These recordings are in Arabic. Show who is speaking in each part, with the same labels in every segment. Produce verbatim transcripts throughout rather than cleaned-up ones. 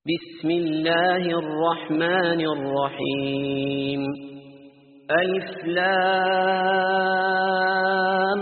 Speaker 1: بسم الله الرحمن الرحيم. ألف لام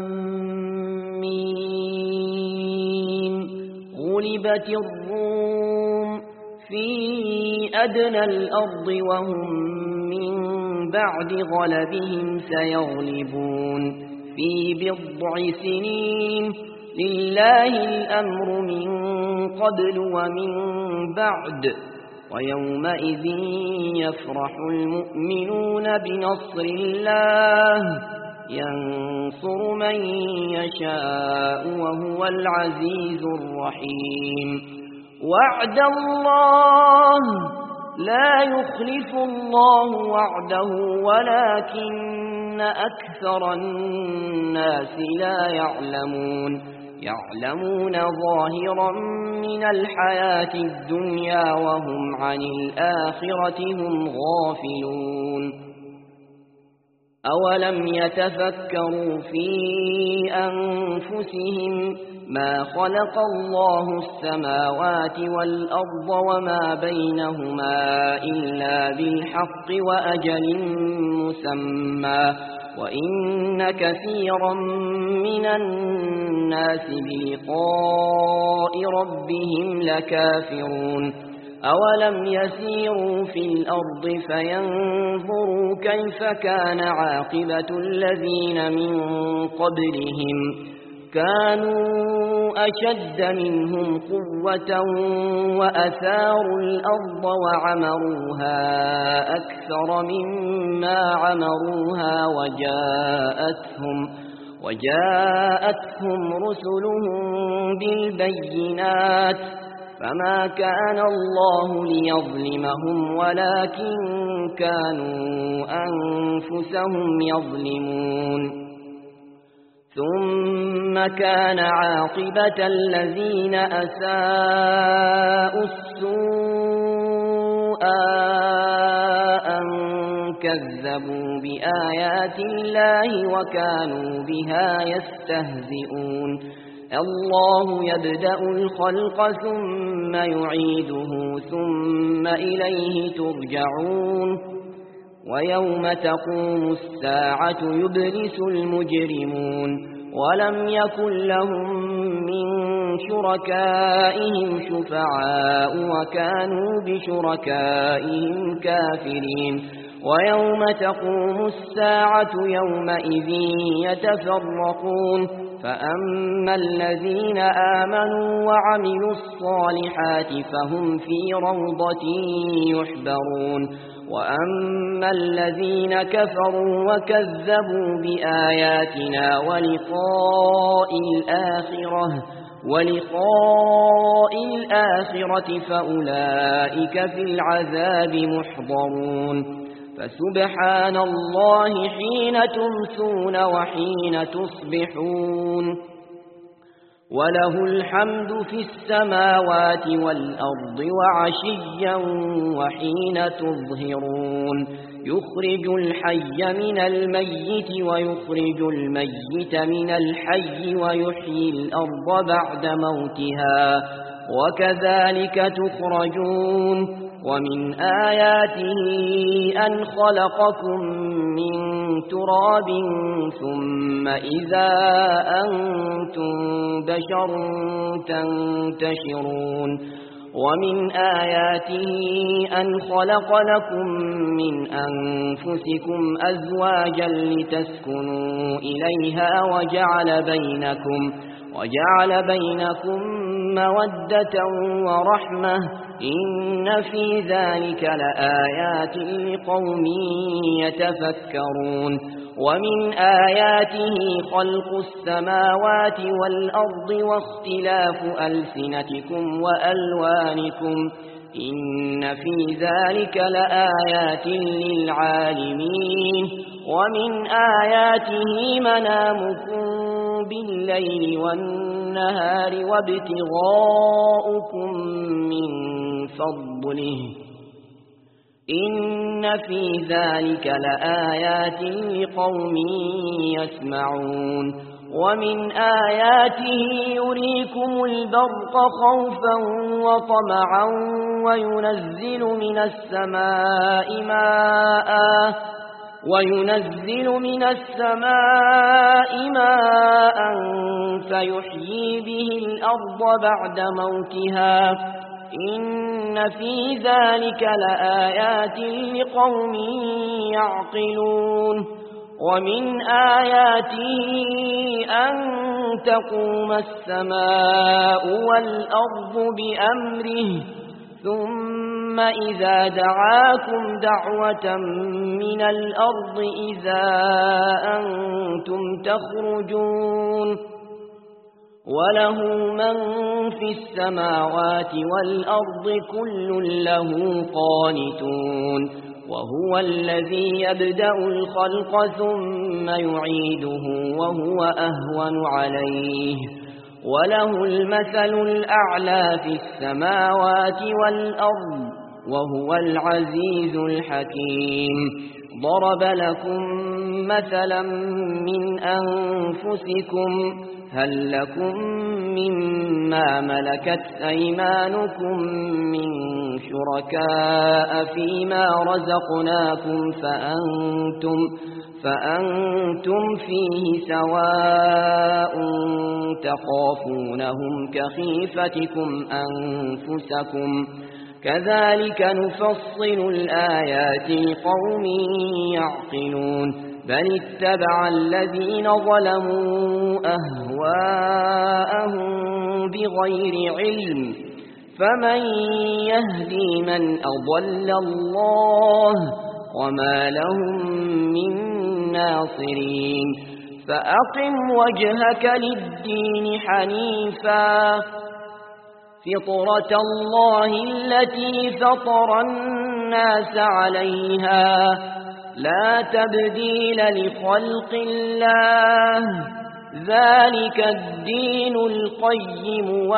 Speaker 1: ميم. غلبت الروم في أدنى الأرض وهم من بعد غلبهم سيغلبون في بضع سنين. لله الأمر من قبل ومن بعد ويومئذ يفرح المؤمنون بنصر الله ينصر من يشاء وهو العزيز الرحيم. وعد الله لا يخلف الله وعده ولكن أكثر الناس لا يعلمون يعلمون ظاهرا من الحياة الدنيا وهم عن الآخرة هم غافلون. أولم يتفكروا في أنفسهم ما خلق الله السماوات والأرض وما بينهما إلا بالحق وأجل مسمى وإن كثيرا من الناس بلقاء ربهم لكافرون. أولم يسيروا في الأرض فينظروا كيف كان عاقبة الذين من قبلهم كانوا أشد منهم قوة وأثاروا الأرض وعمروها أكثر مما عمروها وجاءتهم, وجاءتهم رسلهم بالبينات فما كان الله ليظلمهم ولكن كانوا أنفسهم يظلمون. ثم كان عاقبة الذين أساءوا السوء أن كذبوا بآيات الله وكانوا بها يستهزئون. الله يبدأ الخلق ثم يعيده ثم إليه ترجعون. ويوم تقوم الساعة يبلس المجرمون ولم يكن لهم من شركائهم شفعاء وكانوا بشركائهم كافرين. ويوم تقوم الساعة يومئذ يتفرقون فأما الذين آمنوا وعملوا الصالحات فهم في روضة يحبرون وأما الذين كفروا وكذبوا بآياتنا ولقاء الآخرة ولقاء الآخرة فأولئك في العذاب محضرون. فسبحان الله حين تمسون وحين تصبحون وله الحمد في السماوات والأرض وعشيا وحين تظهرون. يخرج الحي من الميت ويخرج الميت من الحي ويحيي الأرض بعد موتها وكذلك تخرجون. ومن آياته أن خلقكم من تراب ثم إذا أنتم بشر تنتشرون. ومن آياته أن خلق لكم من أنفسكم أزواجا لتسكنوا إليها وجعل بينكم وجعل بينكم مودة ورحمة إن في ذلك لآيات لقوم يتفكرون. ومن آياته خلق السماوات والأرض واختلاف ألسنتكم وألوانكم إن في ذلك لآيات للعالمين. ومن آياته منامكم بالليل والنهار وابتغاؤكم من فضله إن في ذلك لآيات لقوم يسمعون. ومن آياته يريكم البرق خوفا وطمعا وينزل من السماء ماء وينزل من السماء ماء فيحيي به الأرض بعد موتها إن في ذلك لآيات لقوم يعقلون ومن آياته أن تقوم السماء والأرض بأمره ثم إذا دعاكم دعوة من الأرض إذا أنتم تخرجون وله من في السماوات والأرض كل له قانتون وهو الذي يبدأ الخلق ثم يعيده وهو أهون عليه وله المثل الأعلى في السماوات والأرض وهو العزيز الحكيم ضرب لكم مثلا من أنفسكم هل لكم مما ملكت أيمانكم من شركاء فيما رزقناكم فأنتم, فأنتم فيه سواء تخافونهم كخيفتكم أنفسكم كذلك نفصل الآيات لقوم يعقلون بل اتبع الذين ظلموا أهواءهم بغير علم فمن يهدي من أضل الله وما لهم من ناصرين فأقم وجهك للدين حنيفا فطرة الله التي فطر الناس عليها لا تبديل لخلق الله ذلك الدين القيم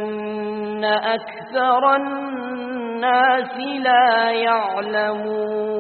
Speaker 1: ولكن أكثر الناس لا يعلمون